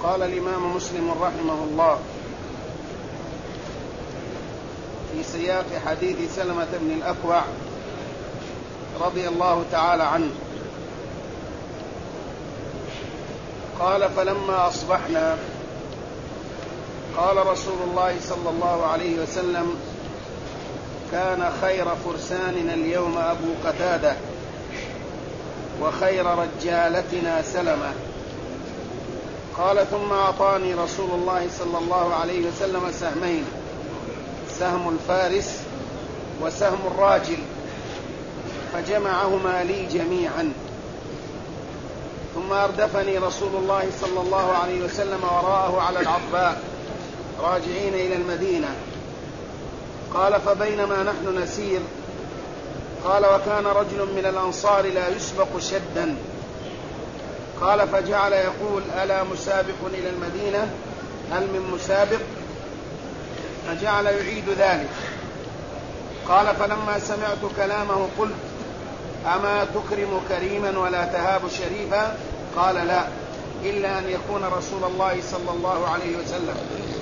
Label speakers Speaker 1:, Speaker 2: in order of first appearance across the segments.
Speaker 1: قال الإمام مسلم رحمه الله في سياق حديث سلمة بن الأكوع رضي الله تعالى عنه قال: فلما أصبحنا قال رسول الله صلى الله عليه وسلم: كان خير فرساننا اليوم أبو قتادة، وخير رجالتنا سلمة. قال: ثم أعطاني رسول الله صلى الله عليه وسلم سهمين، سهم الفارس وسهم الراجل، فجمعهما لي جميعا. ثم أردفني رسول الله صلى الله عليه وسلم وراءه على العضباء راجعين إلى المدينة. قال: فبينما نحن نسير، قال: وكان رجل من الأنصار لا يسبق شدا. قال: فجعل يقول: ألا مسابق إلى المدينة؟ هل من مسابق؟ فجعل يعيد ذلك. قال: فلما سمعت كلامه قلت: أما تكرم كريما ولا تهاب شريفا؟ قال: لا، إلا أن يكون رسول الله صلى الله عليه وسلم.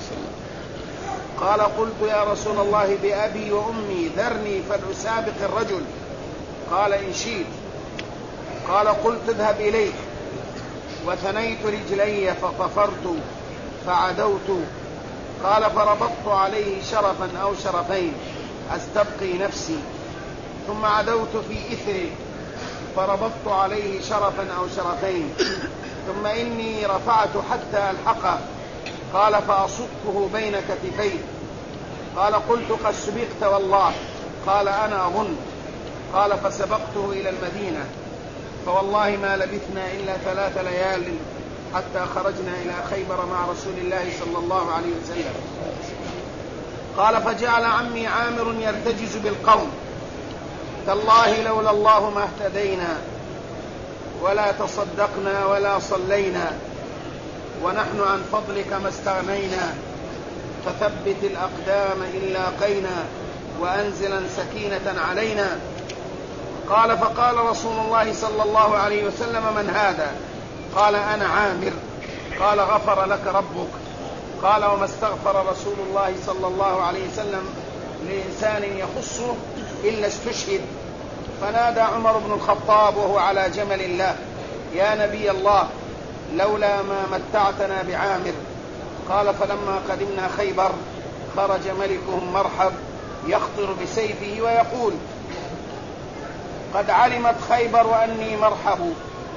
Speaker 1: قال: قلت: يا رسول الله بأبي وأمي ذرني فلأسابق الرجل. قال: إن شئت. قال: قلت: اذهب إليه. وثنيت رجلي فطفرت فعدوت. قال: فربطت عليه شرفا أو شرفين أستبقي نفسي، ثم عدوت في إثره فربطت عليه شرفا أو شرفين، ثم إني رفعت حتى ألحقه. قال: فأصكه بين كتفيه. قال: قلت: قد سبقت والله. قال: أنا أظن. قال: فسبقته إلى المدينة، فوالله ما لبثنا إلا 3 ليال حتى خرجنا إلى خيبر مع رسول الله صلى الله عليه وسلم. قال: فجعل عمي عامر يرتجز بالقوم: تالله لولا الله ما اهتدينا ولا تصدقنا ولا صلينا، ونحن عن فضلك ما استغنينا، فثبت الأقدام إن لاقينا، وأنزلا سكينة علينا. قال: فقال رسول الله صلى الله عليه وسلم: من هذا؟ قال: أنا عامر. قال: غفر لك ربك. قال: وما استغفر رسول الله صلى الله عليه وسلم لإنسان يخصه إلا استشهد. فنادى عمر بن الخطاب وهو على جمل له: يا نبي الله، لولا ما متعتنا بعامر. قال: فلما قدمنا خيبر خرج ملكهم مرحب يخطر بسيفه ويقول: قد علمت خيبر أني مرحب،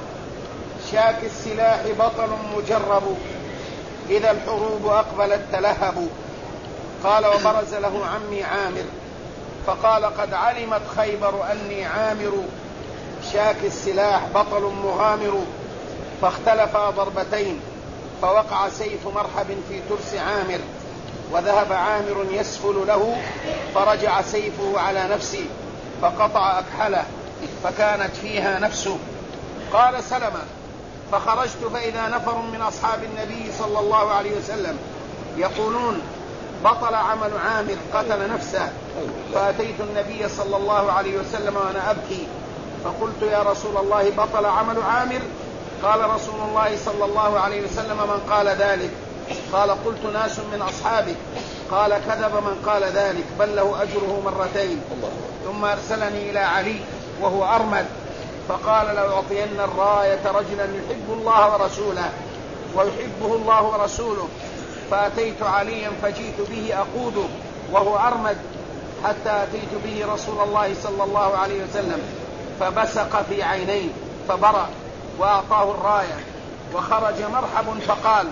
Speaker 1: شاك السلاح بطل مجرب، إذا الحروب أقبلت تلهب. قال: وبرز له عمي عامر فقال: قد علمت خيبر أني عامر، شاك السلاح بطل مغامر. فاختلفا ضربتين، فوقع سيف مرحب في ترس عامر، وذهب عامر يسفل له، فرجع سيفه على نفسه فقطع أكحله فكانت فيها نفسه. قال سلمة: فخرجت فإذا نفر من أصحاب النبي صلى الله عليه وسلم يقولون: بطل عمل عامر، قتل نفسه. فأتيت النبي صلى الله عليه وسلم وأنا أبكي، فقلت: يا رسول الله، بطل عمل عامر؟ قال رسول الله صلى الله عليه وسلم: من قال ذلك؟ قال: قلت: ناس من أصحابك. قال: كذب من قال ذلك، بل له أجره 2 مرات. ثم أرسلني إلى علي وهو أرمد، فقال: لأعطين الراية رجلا يحب الله ورسوله ويحبه الله ورسوله. فأتيت عليا فجئت به أقوده وهو أرمد، حتى أتيت به رسول الله صلى الله عليه وسلم، فبسق في عينيه فبرأ، وأعطاه الراية. وخرج مرحب فقال: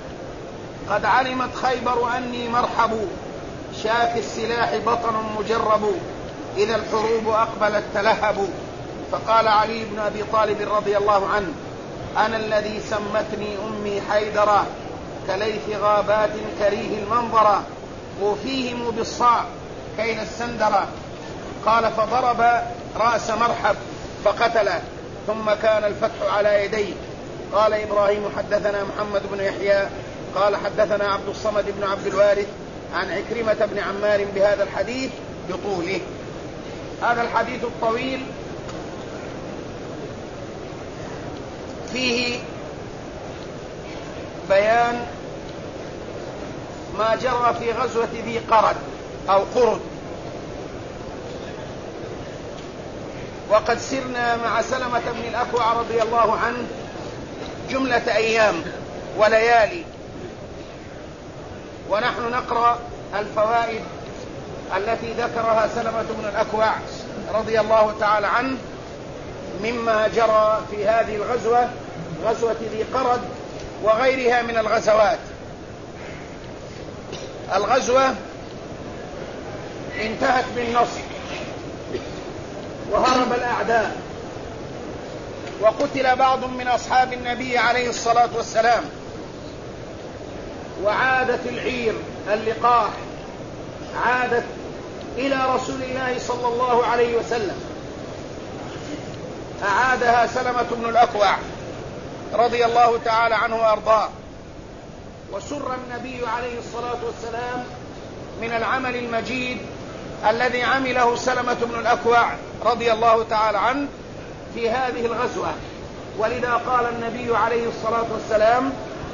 Speaker 1: قد علمت خيبر أني مرحب، شاك السلاح بطن مجرب، إذا الحروب أقبلت تلهب. فقال علي بن أبي طالب رضي الله عنه: أنا الذي سمتني أمي حيدرا، كليث غابات كريه المنظر، وفيهم بالصاع كين السندرة. قال: فضرب رأس مرحب فقتله، ثم كان الفتح على يديه. قال إبراهيم: حدثنا محمد بن يحيى قال: حدثنا عبد الصمد بن عبد الوارث عن عكرمة بن عمار بهذا الحديث بطوله. هذا الحديث الطويل فيه بيان ما جرى في غزوة ذي قرد أو قرد. وقد سرنا مع سلمة بن الأكوع رضي الله عنه جملة أيام وليالي، ونحن نقرأ الفوائد التي ذكرها سلمة بن الأكوع رضي الله تعالى عنه مما جرى في هذه الغزوة، غزوة ذي قرد وغيرها من الغزوات. الغزوة انتهت بالنصر وهرب الأعداء، وقتل بعض من أصحاب النبي عليه الصلاة والسلام، وعادت العير اللقاح عادت إلى رسول الله صلى الله عليه وسلم، أعادها سلمة بن الأكوع رضي الله تعالى عنه وأرضاه. وسر النبي عليه الصلاة والسلام من العمل المجيد الذي عمله سلمة بن الأكوع رضي الله تعالى عنه في هذه الغزوة، ولذا قال النبي عليه الصلاة والسلام: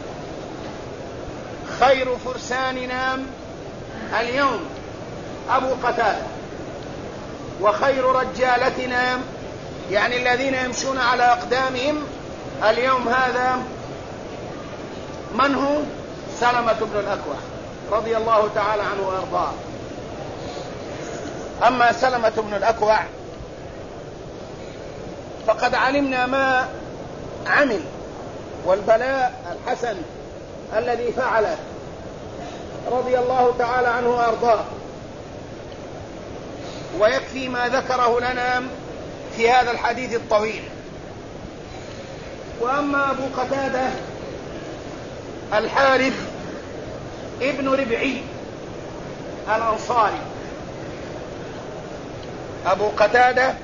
Speaker 1: خير فرساننا اليوم أبو قتادة، وخير رجالتنا يعني الذين يمشون على أقدامهم اليوم هذا من هو؟ سلمة بن الأكوع رضي الله تعالى عنه وأرضاه. أما سلمة بن الأكوع فقد علمنا ما عمل والبلاء الحسن الذي فعله رضي الله تعالى عنه وأرضاه، ويكفي ما ذكره لنا في هذا الحديث الطويل. وأما أبو قتادة الحارث ابن ربعي الأنصاري، أبو قتادة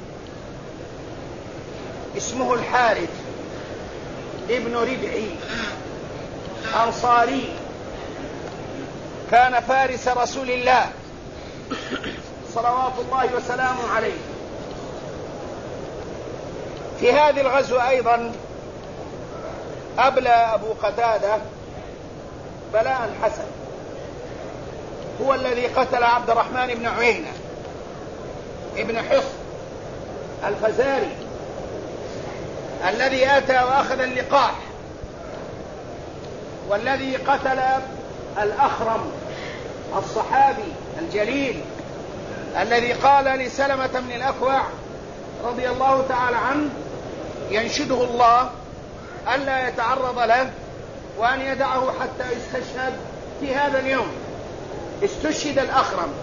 Speaker 1: اسمه الحارث ابن ربعي أنصاري، كان فارس رسول الله صلوات الله وسلامه عليه. في هذه الغزوة أيضا أبلى أبو قتادة بلاء حسن، هو الذي قتل عبد الرحمن بن عيينة ابن حصن الفزاري الذي أتى وأخذ اللقاح، والذي قتل الأخرم الصحابي الجليل الذي قال لسلمة بن الأكوع رضي الله تعالى عنه ينشده الله ألا يتعرض له وأن يدعه حتى يستشهد في هذا اليوم. استشهد الأخرم،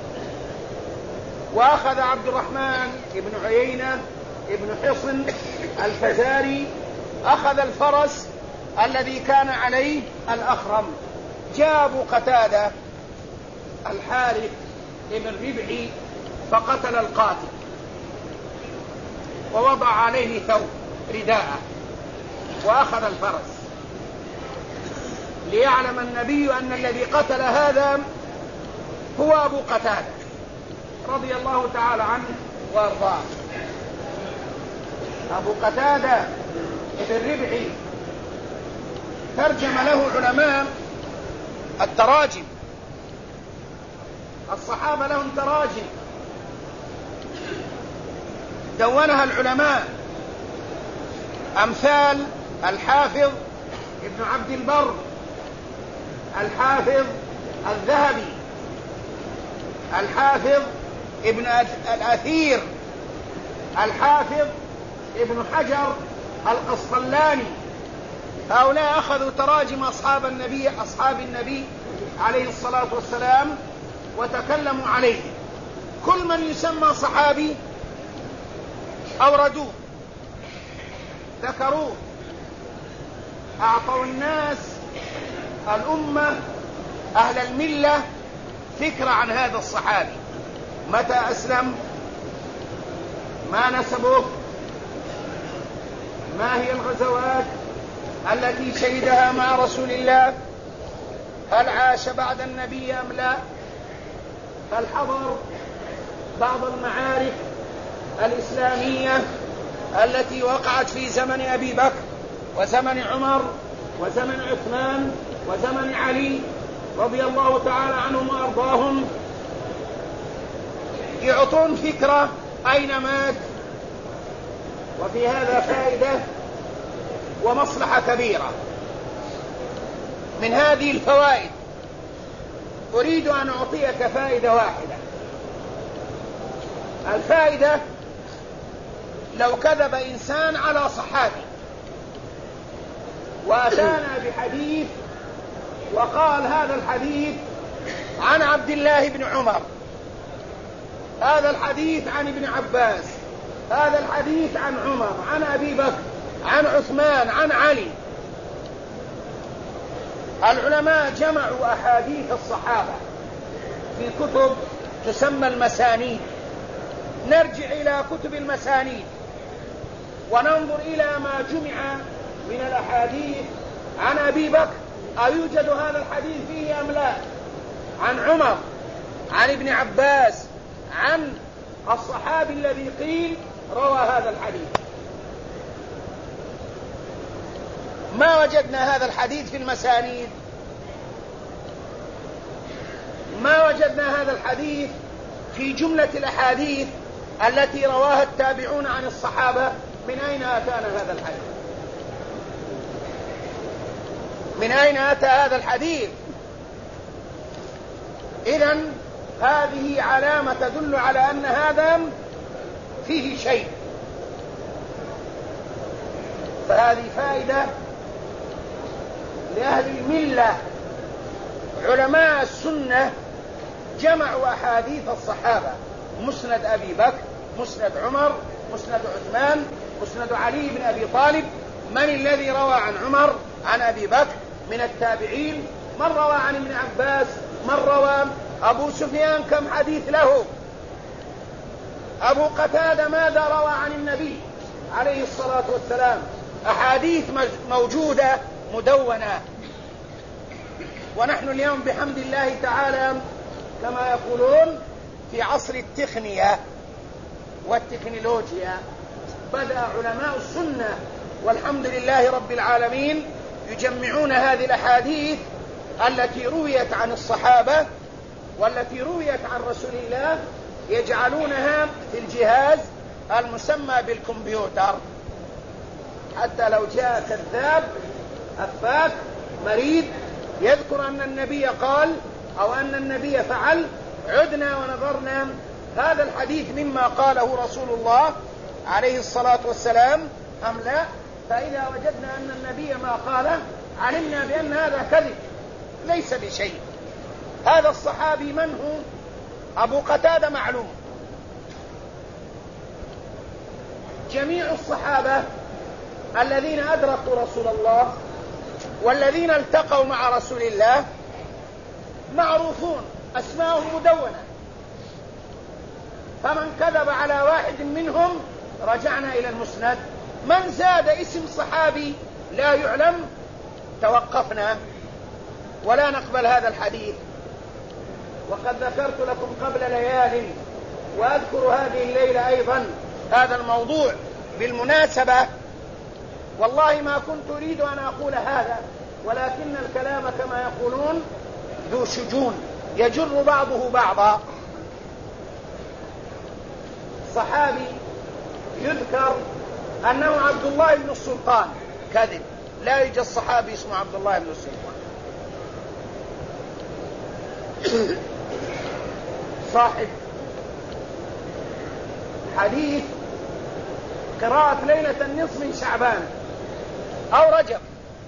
Speaker 1: وأخذ عبد الرحمن بن عيينة ابن حصن الفزاري أخذ الفرس الذي كان عليه الأخرم. جاء أبو قتادة الحارث ابن ربعي فقتل القاتل ووضع عليه ثوب رداءه وأخذ الفرس، ليعلم النبي أن الذي قتل هذا هو أبو قتادة رضي الله تعالى عنه وارضاه. أبو قتادة ابن ربعي ترجم له علماء التراجم، الصحابة لهم تراجم دونها العلماء، أمثال الحافظ ابن عبد البر، الحافظ الذهبي، الحافظ ابن الأثير، الحافظ ابن حجر القسطلاني. هؤلاء أخذوا تراجم أصحاب النبي عليه الصلاة والسلام وتكلموا عليه. كل من يسمى صحابي أوردوه، ذكروه، أعطوا الناس الأمة أهل الملة فكرة عن هذا الصحابي، متى أسلم، ما نسبه، ما هي الغزوات التي شهدها مع رسول الله، هل عاش بعد النبي أم لا، هل حضر بعض المعارك الإسلامية التي وقعت في زمن أبي بكر وزمن عمر وزمن عثمان وزمن علي رضي الله تعالى عنهم وأرضاهم يعطون فكرة أين مات، وفي هذا فائدة ومصلحة كبيرة. من هذه الفوائد أريد أن أعطيك فائدة واحدة. الفائدة: لو كذب إنسان على صحابي وأتانا بحديث وقال هذا الحديث عن عبد الله بن عمر، هذا الحديث عن ابن عباس، هذا الحديث عن عمر، عن أبي بكر، عن عثمان، عن علي. العلماء جمعوا أحاديث الصحابة في كتب تسمى المسانيد. نرجع إلى كتب المسانيد وننظر إلى ما جمع من الأحاديث عن أبي بكر، أيوجد هذا الحديث فيه أم لا؟ عن عمر، عن ابن عباس، عن الصحابي الذي قيل روى هذا الحديث. ما وجدنا هذا الحديث في المسانيد، ما وجدنا هذا الحديث في جملة الأحاديث التي رواها التابعون عن الصحابة. من أين أتانا هذا الحديث؟ من أين أتى هذا الحديث؟ إذن هذه علامة تدل على أن هذا فيه شيء. فهذه فائدة لأهل الملة. علماء السنة جمعوا أحاديث الصحابة: مسند أبي بكر، مسند عمر، مسند عثمان، مسند علي بن أبي طالب. من الذي روى عن عمر عن أبي بكر من التابعين؟ من روى عن ابن عباس؟ من روى؟ أبو سفيان كم حديث له؟ أبو قتادة ماذا روى عن النبي عليه الصلاة والسلام؟ أحاديث موجودة مدونة. ونحن اليوم بحمد الله تعالى كما يقولون في عصر التقنية والتكنولوجيا. بدأ علماء السنة والحمد لله رب العالمين يجمعون هذه الأحاديث التي رويت عن الصحابة والتي رويت عن رسول الله، يجعلونها في الجهاز المسمى بالكمبيوتر، حتى لو جاء كذاب أفاك مريض يذكر أن النبي قال أو أن النبي فعل، عدنا ونظرنا هذا الحديث مما قاله رسول الله عليه الصلاة والسلام أم لا. فإذا وجدنا أن النبي ما قاله علمنا بأن هذا كذب ليس بشيء. هذا الصحابي من هو؟ أبو قتادة معلوم. جميع الصحابة الذين أدركوا رسول الله والذين التقوا مع رسول الله معروفون، أسماءهم مدونة. فمن كذب على واحد منهم رجعنا إلى المسند. من زاد اسم صحابي لا يعلم توقفنا ولا نقبل هذا الحديث. وقد ذكرت لكم قبل ليال وأذكر هذه الليلة أيضا هذا الموضوع بالمناسبة. والله ما كنت أريد أن أقول هذا، ولكن الكلام كما يقولون ذو شجون يجر بعضه بعضا. صحابي يذكر أنه عبد الله بن السلطان، كذب، لا يوجد صحابي اسمه عبد الله بن السلطان. صاحب حديث قراءة ليلة النصف من شعبان أو رجب.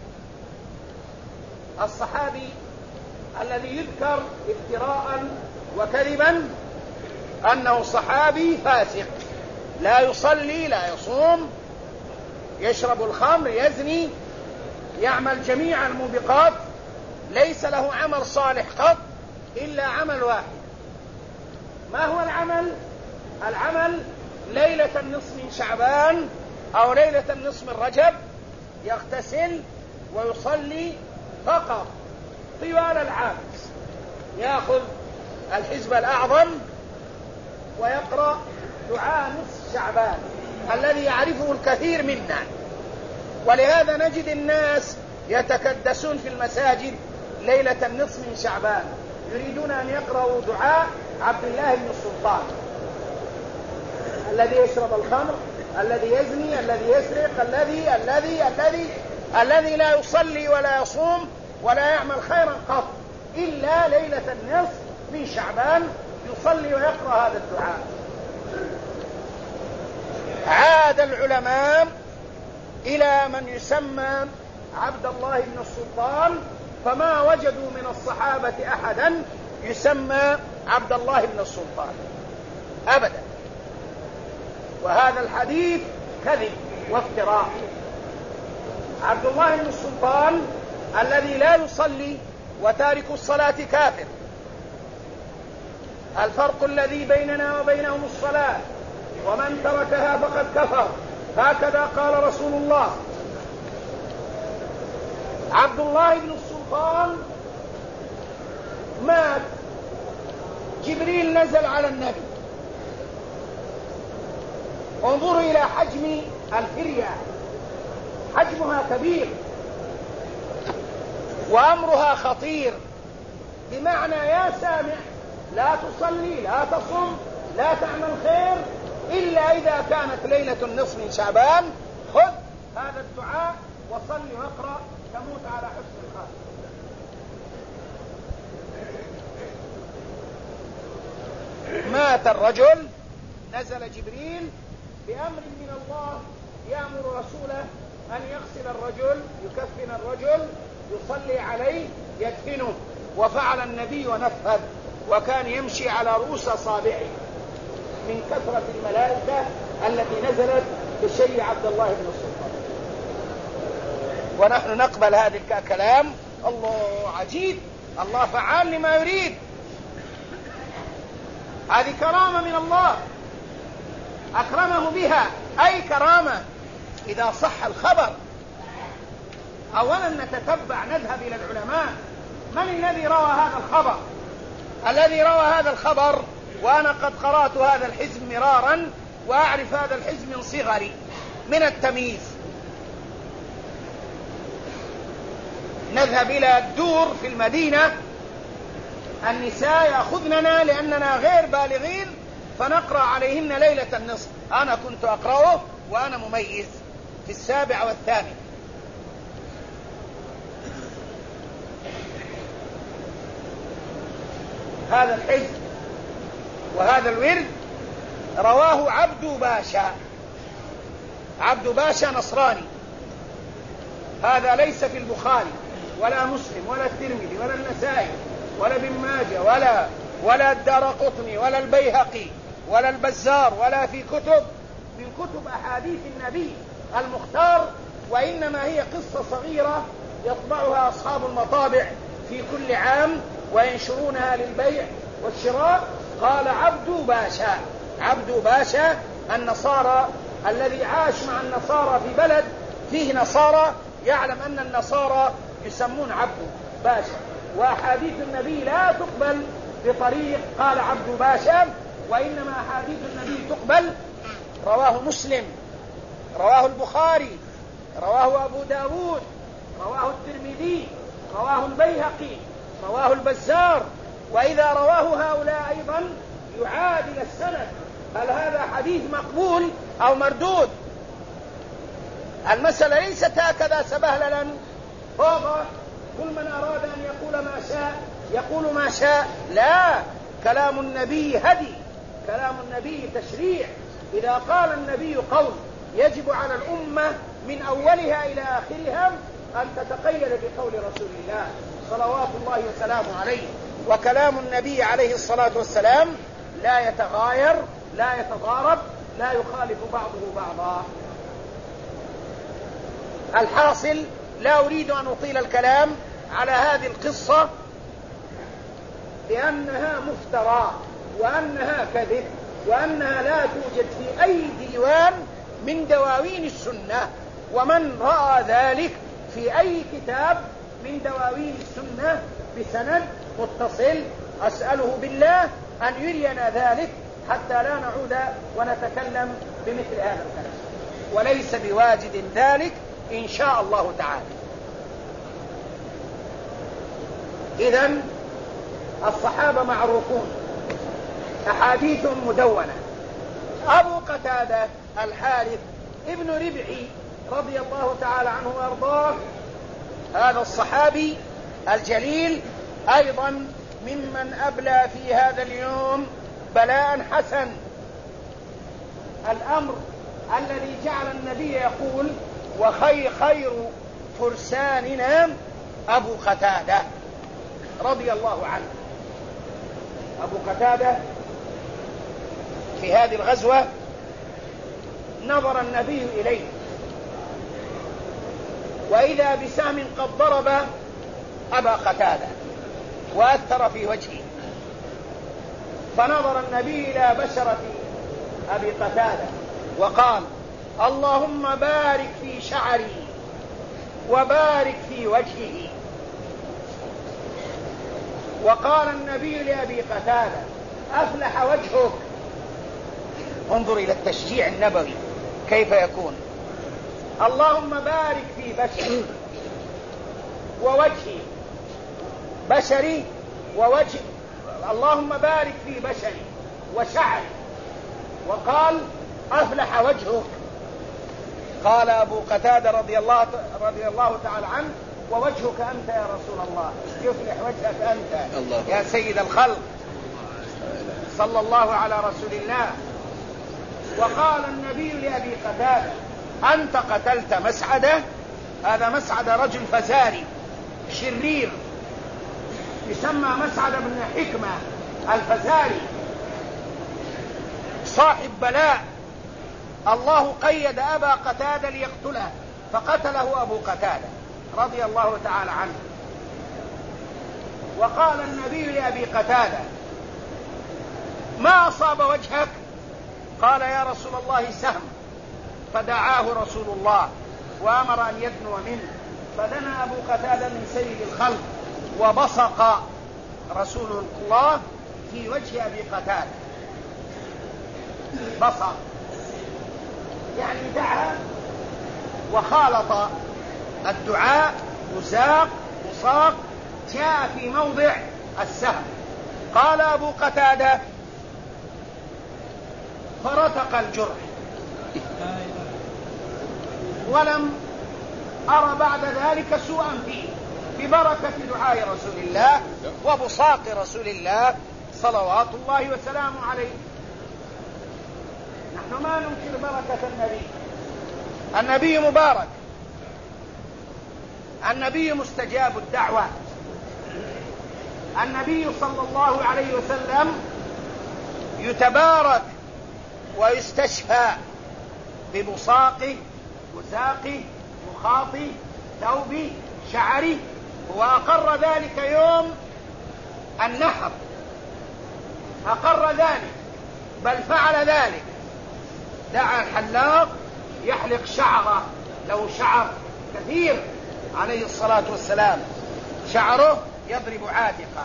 Speaker 1: الصحابي الذي يذكر افتراء وكذبا أنه صحابي فاسق، لا يصلي، لا يصوم، يشرب الخمر، يزني، يعمل جميع الموبقات، ليس له عمل صالح قط إلا عمل واحد. ما هو العمل؟ العمل ليلة النصف من شعبان أو ليلة النصف من رجب يغتسل ويصلي فقط طوال العام، يأخذ الحزب الأعظم ويقرأ دعاء نصف شعبان الذي يعرفه الكثير منا. ولهذا نجد الناس يتكدسون في المساجد ليلة النصف من شعبان، يريدون أن يقرأوا دعاء عبد الله بن السلطان الذي يشرب الخمر، الذي يزني، الذي يسرق، الذي لا يصلي ولا يصوم ولا يعمل خيرا قط إلا ليلة النصف من شعبان يصلي ويقرأ هذا الدعاء. عاد العلماء إلى من يسمى عبد الله بن السلطان، فما وجدوا من الصحابة أحدا يسمى عبد الله بن السلطان أبدا، وهذا الحديث كذب وافتراء. عبد الله بن السلطان الذي لا يصلي وتارك الصلاة كافر، الفرق الذي بيننا وبينهم الصلاة، ومن تركها فقد كفر، هكذا قال رسول الله. عبد الله بن السلطان مات، جبريل نزل على النبي، انظروا إلى حجم الفرية، حجمها كبير وأمرها خطير، بمعنى يا سامع لا تصلي لا تصم لا تعمل خير إلا إذا كانت ليلة النصف من شعبان، خذ هذا الدعاء وصل واقرأ تموت على حسن الخاتمة. مات الرجل، نزل جبريل بأمر من الله يأمر رسوله أن يغسل الرجل، يكفن الرجل، يصلي عليه، يدفنه، وفعل النبي ونفذ، وكان يمشي على رؤوس أصابعه من كثرة الملائكة التي نزلت بشيء عبد الله بن السلطان. ونحن نقبل هذا الكلام. الله عجيب، الله فعال لما يريد، هذه كرامة من الله أكرمه بها. أي كرامة إذا صح الخبر. أولا نتتبع، نذهب إلى العلماء، من الذي روى هذا الخبر؟ الذي روى هذا الخبر، وأنا قد قرأت هذا الحزب مرارا وأعرف هذا الحزب من صغري من التمييز. نذهب إلى الدور في المدينة، النساء يأخذننا لأننا غير بالغين فنقرأ عليهن ليلة النصف. أنا كنت أقرأه وأنا مميز في 7 و8. هذا الحزب وهذا الورد رواه عبد باشا. عبد باشا نصراني، هذا ليس في البخاري ولا مسلم ولا الترمذي ولا النسائي ولا ابن ماجه ولا الدارقطني ولا البيهقي ولا البزار، ولا في كتب من كتب أحاديث النبي المختار، وإنما هي قصة صغيرة يطبعها أصحاب المطابع في كل عام وينشرونها للبيع والشراء. قال عبد باشا النصارى الذي عاش مع النصارى في بلد فيه نصارى، يعلم أن النصارى يسمون عبد باشا، وأحاديث النبي لا تقبل بطريق قال عبد باشا، وإنما أحاديث النبي تقبل. رواه مسلم، رواه البخاري، رواه أبو داود، رواه الترمذي، رواه البيهقي، رواه البزار. وإذا رواه هؤلاء أيضا يعادل السند، هل هذا حديث مقبول أو مردود؟ المسألة ليست هكذا سبهللا فوضى كل من أراد أن يقول ما شاء يقول ما شاء. لا، كلام النبي هدي، كلام النبي تشريع. إذا قال النبي قول يجب على الأمة من أولها إلى آخرها أن تتقيد بقول رسول الله صلوات الله وسلامه عليه. وكلام النبي عليه الصلاة والسلام لا يتغاير، لا يتضارب، لا يخالف بعضه بعضا. الحاصل، لا أريد أن أطيل الكلام على هذه القصة لأنها مفترى وأنها كذب وأنها لا توجد في أي ديوان من دواوين السنة. ومن رأى ذلك في أي كتاب من دواوين السنة بسند متصل أسأله بالله أن يرينا ذلك حتى لا نعود ونتكلم بمثل هذا الكلام، وليس بواجد ذلك إن شاء الله تعالى. إذن الصحابة معروفون، أحاديثهم مدونة. أبو قتادة الحارث ابن ربعي رضي الله تعالى عنه وأرضاه، هذا الصحابي الجليل أيضا ممن أبلى في هذا اليوم بلاء حسن. الأمر الذي جعل النبي يقول خير فرساننا أبو قتادة رضي الله عنه. أبو قتادة في هذه الغزوة نظر النبي إليه وإذا بسهم قد ضرب أبا قتادة وأثر في وجهه، فنظر النبي إلى بشرة أبي قتادة وقال: اللهم بارك في شعري وبارك في وجهه. وقال النبي لأبي قتادة: أفلح وجهك. انظر إلى التشجيع النبوي كيف يكون. اللهم بارك في بشري ووجهي، بشري ووجه، اللهم بارك في بشري وشعري. وقال: أفلح وجهك. قال أبو قتادة رضي الله تعالى عنه: ووجهك أنت يا رسول الله، يفلح وجهك أنت يا سيد الخلق صلى الله على رسول الله. وقال النبي لأبي قتادة: أنت قتلت مسعدة. هذا مسعدة رجل فزاري شرير يسمى مسعدة بن حكمة الفزاري، صاحب بلاء. الله قيد أبا قتادة ليقتله فقتله أبو قتادة رضي الله تعالى عنه. وقال النبي لأبي قتادة: ما أصاب وجهك؟ قال: يا رسول الله سهم. فدعاه رسول الله وأمر أن يدنو منه، فدنا أبو قتادة من سيد الخلق وبصق رسول الله في وجه أبي قتادة، بصق يعني دعا، وخالط الدعاء وزاق وصاق جاء في موضع السهم. قال أبو قتادة: فرتق الجرح ولم أرى بعد ذلك سوءا فيه، ببركة دعاء رسول الله وبصاق رسول الله صلوات الله وسلامه عليه. نحن ما ننكر بركة النبي، النبي مبارك، النبي مستجاب الدعوة، النبي صلى الله عليه وسلم يتبارك ويستشفى ببصاقه وزاقه مخاطه ثوبه شعره. وأقر ذلك يوم النحر، أقر ذلك بل فعل ذلك، دعا الحلاق يحلق شعره، له شعر كثير عليه الصلاة والسلام، شعره يضرب عاتقه،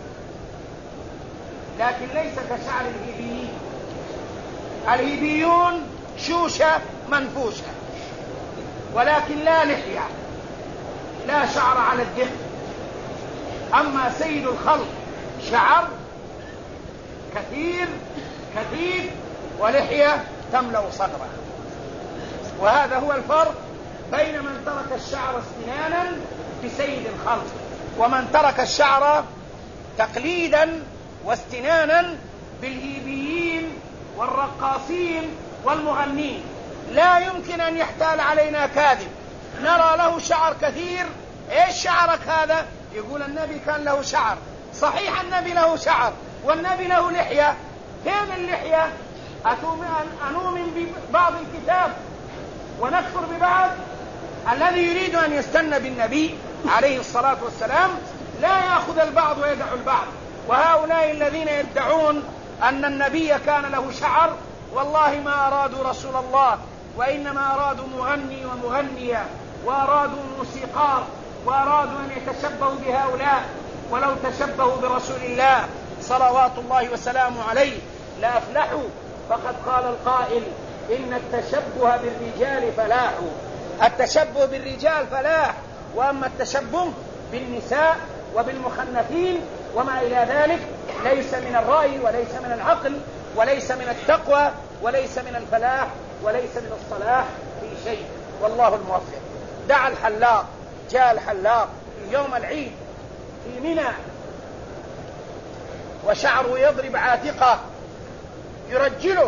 Speaker 1: لكن ليس كشعر الهيبيين. الهيبيون شوشة منفوشة ولكن لا لحية، لا شعر على الدقن. أما سيد الخلق شعر كثير كثير ولحية تملأ صدره. وهذا هو الفرق بين من ترك الشعر استنانا بسيد الخلق ومن ترك الشعر تقليدا واستنانا بالهيبيين والرقاصين والمغنين. لا يمكن أن يحتال علينا كاذب نرى له شعر كثير. ايش شعرك هذا؟ يقول النبي كان له شعر. صحيح النبي له شعر والنبي له لحية. فين اللحية؟ أنؤمن ببعض الكتاب ونكفر ببعض. الذي يريد أن يستنى بالنبي عليه الصلاة والسلام لا يأخذ البعض ويدع البعض. وهؤلاء الذين يدعون أن النبي كان له شعر والله ما أرادوا رسول الله، وإنما أرادوا مغني ومغنية، وأرادوا موسيقار، وأرادوا أن يتشبهوا بهؤلاء. ولو تشبهوا برسول الله صلوات الله وسلامه عليه لأفلحوا. فقد قال القائل: إن التشبه بالرجال فلاح. التشبه بالرجال فلاح، وأما التشبه بالنساء
Speaker 2: وبالمخنثين وما إلى ذلك، ليس من الرأي وليس من العقل وليس من التقوى وليس من الفلاح وليس من الصلاح في شيء، والله الموفق. دعا الحلاق، جاء الحلاق في يوم العيد في منى وشعره يضرب عاتقه، يرجله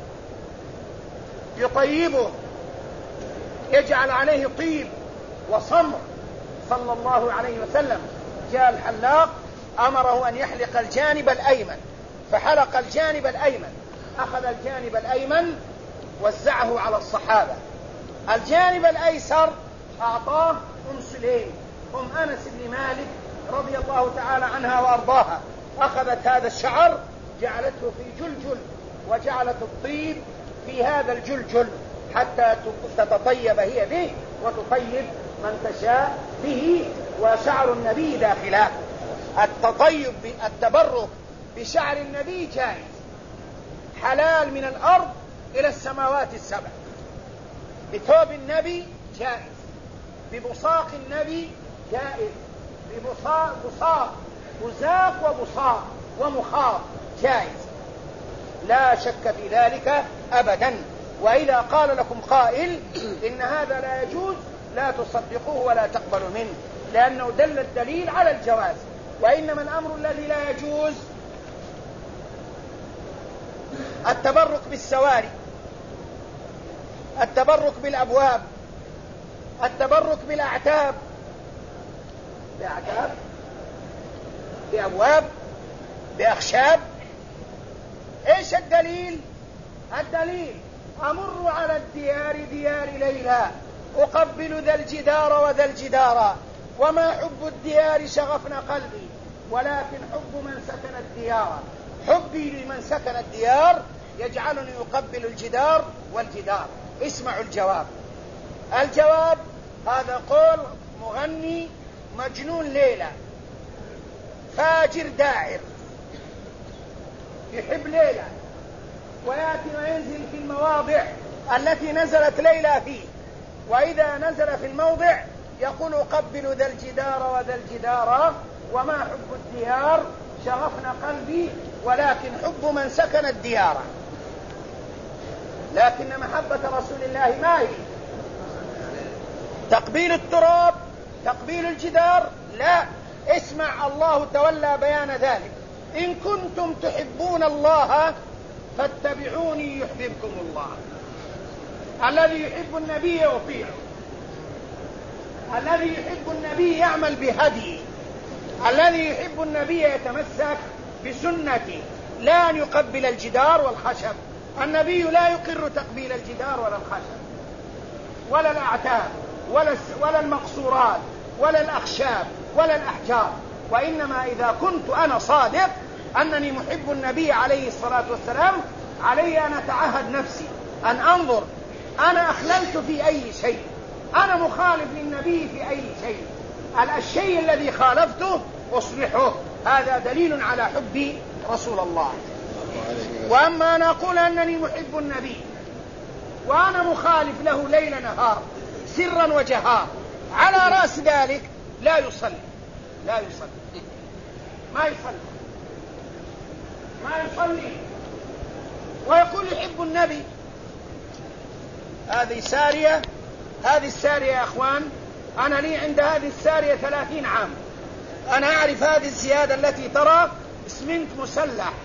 Speaker 2: يطيبه يجعل عليه طيب وصمر صلى الله عليه وسلم. جاء الحلاق أمره أن يحلق الجانب الأيمن، فحلق الجانب الأيمن، أخذ الجانب الأيمن وزعه على الصحابة. الجانب الأيسر أعطاه أم سليم أم أنس بن مالك رضي الله تعالى عنها وأرضاها، أخذت هذا الشعر جعلته في جلجل وجعلت الطيب في هذا الجلجل حتى تتطيب هي به وتطيب من تشاء به، وشعر النبي داخله. التطيب التبرك بشعر النبي جائز، حلال من الأرض إلى السماوات السبع. بثوب النبي جائز، ببصاق النبي جائز، ببصاق بزاق وبصاق ومخاط جائز، لا شك في ذلك أبدا. وإذا قال لكم قائل إن هذا لا يجوز لا تصدقوه ولا تقبلوا منه، لأنه دل الدليل على الجواز. وإنما الأمر الذي لا يجوز التبرك بالسواري، التبرك بالأبواب، التبرك بالأعتاب، بأبواب، بأخشاب. إيش الدليل؟ الدليل أمر على الديار ديار ليلى أقبل ذا الجدار وذا الجدار، وما حب الديار شغفنا قلبي ولكن حب من سكن الديار. حبي لمن سكن الديار يجعلني أقبل الجدار والجدار. اسمعوا الجواب. الجواب هذا قول مغني مجنون ليلى فاجر داعر، يحب ليلى ويأتي وينزل في المواضع التي نزلت ليلى فيه، وإذا نزل في الموضع يقول أقبل ذا الجدار وذا الجدار، وما حب الديار شغفنا قلبي ولكن حب من سكن الديار. لكن محبة رسول الله ما هي؟ تقبيل التراب، تقبيل الجدار؟ لا. اسمع، الله تولى بيان ذلك: إن كنتم تحبون الله فاتبعوني يحببكم الله. الذي يحب النبي يطيعه، الذي يحب النبي يعمل بهديه، الذي يحب النبي يتمسك بسنته، لا أن يقبل الجدار والخشب. النبي لا يقر تقبيل الجدار ولا الخشب ولا الأعتاب ولا المقصورات ولا الأخشاب ولا الأحجار. وإنما إذا كنت أنا صادق أنني محب النبي عليه الصلاة والسلام، علي أن أتعهد نفسي أن أنظر أنا أخللت في أي شيء، أنا مخالف للنبي في أي شيء، الشيء الذي خالفته أصلحه. هذا دليل على حب رسول الله. وأما أنا أقول أنني محب النبي وأنا مخالف له ليل نهار سرا وجهار، على رأس ذلك لا يصلي، لا يصلي، ما يصلي ويقول يحب النبي. هذه السارية يا أخوان، أنا لي عند هذه السارية 30 عام. أنا أعرف هذه الزيادة التي ترى اسمنت مسلح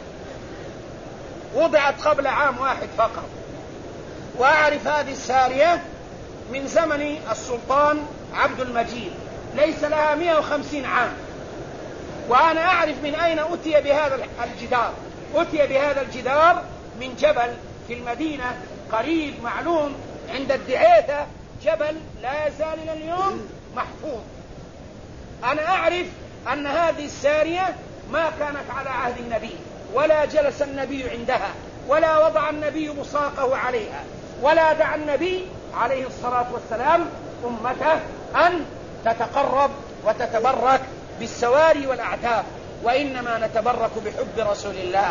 Speaker 2: وضعت قبل عام واحد فقط، وأعرف هذه السارية من زمن السلطان عبد المجيد، ليس لها 150 عام. وأنا أعرف من أين أتي بهذا الجدار. أتي بهذا الجدار من جبل في المدينة قريب معلوم عند الدعيثة، جبل لا يزال إلى اليوم محفوظ. أنا أعرف أن هذه السارية ما كانت على عهد النبي، ولا جلس النبي عندها، ولا وضع النبي بصاقه عليها، ولا دعا النبي عليه الصلاة والسلام أمته أن تتقرب وتتبرك بالسواري والأعتاب. وإنما نتبرك بحب رسول الله،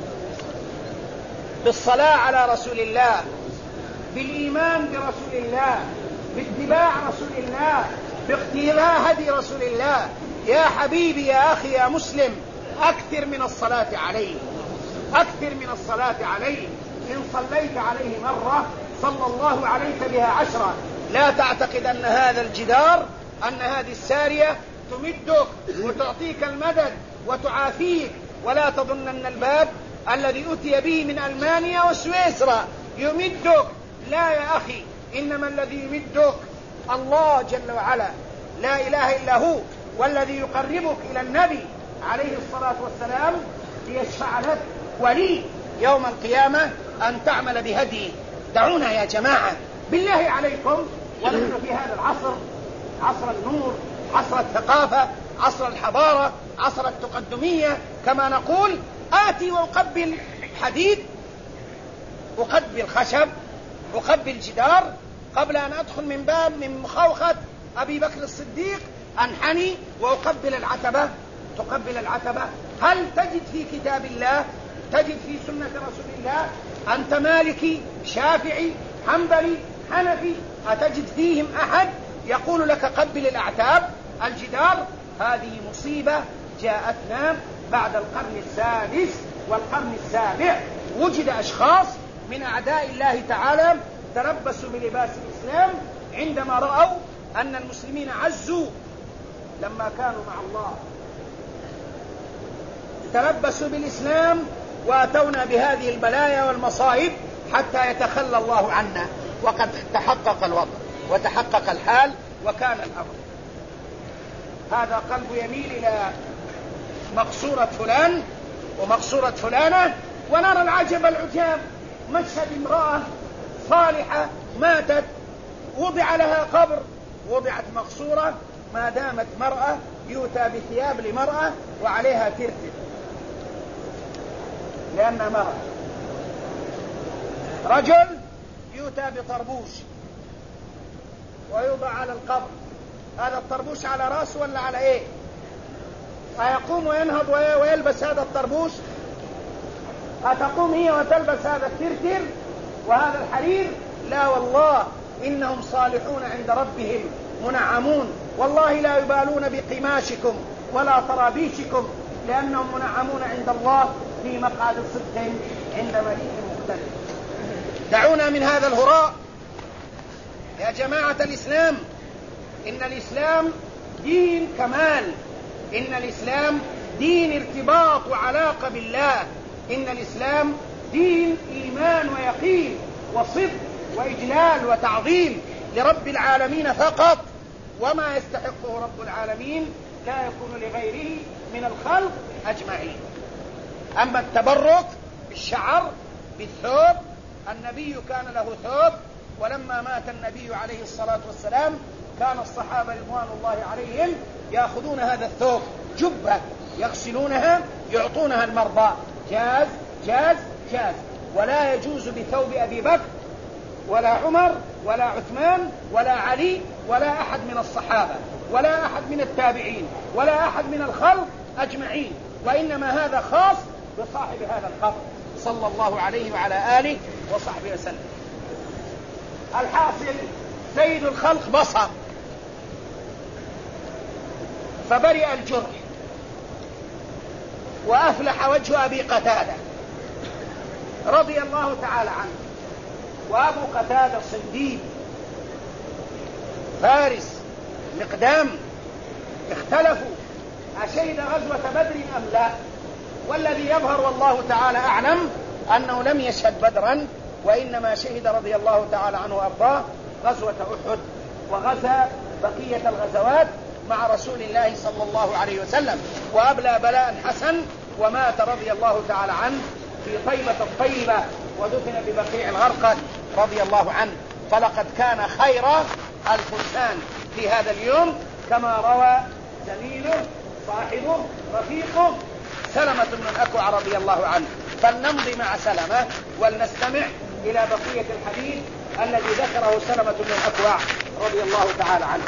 Speaker 2: بالصلاة على رسول الله، بالإيمان برسول الله، باتباع رسول الله، باقتداء هدي رسول الله. يا حبيبي يا أخي يا مسلم، أكثر من الصلاة عليه، أكثر من الصلاة عليه. إن صليت عليه مرة صلى الله عليك بها 10. لا تعتقد أن هذا الجدار، أن هذه السارية تمدك وتعطيك المدد وتعافيك، ولا تظن أن الباب الذي أتي به من ألمانيا وسويسرا يمدك. لا يا أخي، إنما الذي يمدك الله جل وعلا، لا إله إلا هو، والذي يقربك إلى النبي عليه الصلاة والسلام ليشفع لك ولي يوم القيامة أن تعمل بهديه. دعونا يا جماعة بالله عليكم، ونحن في هذا العصر، عصر النور، عصر الثقافة، عصر الحضارة، عصر التقدمية كما نقول، آتي وأقبل حديد، أقبل خشب، أقبل جدار، قبل أن أدخل من باب من مخوخة أبي بكر الصديق أنحني وأقبل العتبة. تقبل العتبة. هل تجد في كتاب الله، تجد في سنة رسول الله، أنت مالكي شافعي حنبلي حنفي، أتجد فيهم أحد يقول لك قبل الأعتاب الجدار؟ هذه مصيبة جاءتنا بعد القرن السادس والقرن السابع. وجد أشخاص من أعداء الله تعالى تلبسوا بلباس الإسلام عندما رأوا أن المسلمين عزوا لما كانوا مع الله، تلبسوا بالإسلام وأتونا بهذه البلايا والمصائب حتى يتخلى الله عنا. وقد تحقق الوضع وتحقق الحال وكان الأمر. هذا قلب يميل إلى مقصورة فلان ومقصورة فلانة، ونرى العجب العجاب، مشهد امرأة صالحة ماتت، وضع لها قبر، وضعت مقصورة. ما دامت مرأة يؤتى بثياب لمرأة وعليها ترتب لأنها مرأة. رجل يؤتى بطربوش ويوضع على القبر. هذا الطربوش على رأسه ولا على ايه؟ أيقوم وينهض ويلبس هذا الطربوش؟ أتقوم هي وتلبس هذا الترتر وهذا الحرير؟ لا والله، إنهم صالحون عند ربهم منعمون، والله لا يبالون بقماشكم ولا طرابيشكم، لأنهم منعمون عند الله في مقعد صدق عند مليك مقتدر. دعونا من هذا الهراء يا جماعة الإسلام. إن الإسلام دين كمال، إن الإسلام دين ارتباط وعلاقة بالله، إن الإسلام دين إيمان ويقين وصدق وإجلال وتعظيم لرب العالمين فقط، وما يستحقه رب العالمين لا يكون لغيره من الخلق أجمعين. أما التبرك بالشعر بالثوب، النبي كان له ثوب، ولما مات النبي عليه الصلاة والسلام كان الصحابة رضوان الله عليهم يأخذون هذا الثوب جبة يغسلونها يعطونها المرضى. جاز جاز جاز. ولا يجوز بثوب أبي بكر ولا عمر ولا عثمان ولا علي ولا أحد من الصحابة ولا أحد من التابعين ولا أحد من الخلق أجمعين، وإنما هذا خاص بصاحب هذا القبر صلى الله عليه وعلى آله وصحبه وسلم. الحاصل سيد الخلق بصر فبرئ الجرح وأفلح وجه أبي قتادة رضي الله تعالى عنه. وأبو قتادة صنديد فارس مقدام اختلفوا أشهد غزوة بدر أم لا، والذي يظهر والله تعالى أعلم أنه لم يشهد بدرا، وإنما شهد رضي الله تعالى عنه وأرضاه غزوة أحد، وغزا بقية الغزوات مع رسول الله صلى الله عليه وسلم، وأبلى بلاء حسن، ومات رضي الله تعالى عنه في طيبة الطيبة، ودفن ببقيع الغرقد رضي الله عنه. فلقد كان خير الفرسان في هذا اليوم، كما روى زميله صاحبه رفيقه سلمة بن الأكوع رضي الله عنه. فلنمضي مع سلمة ولنستمع إلى بقية الحديث الذي ذكره سلمة بن الأكوع رضي الله تعالى عنه.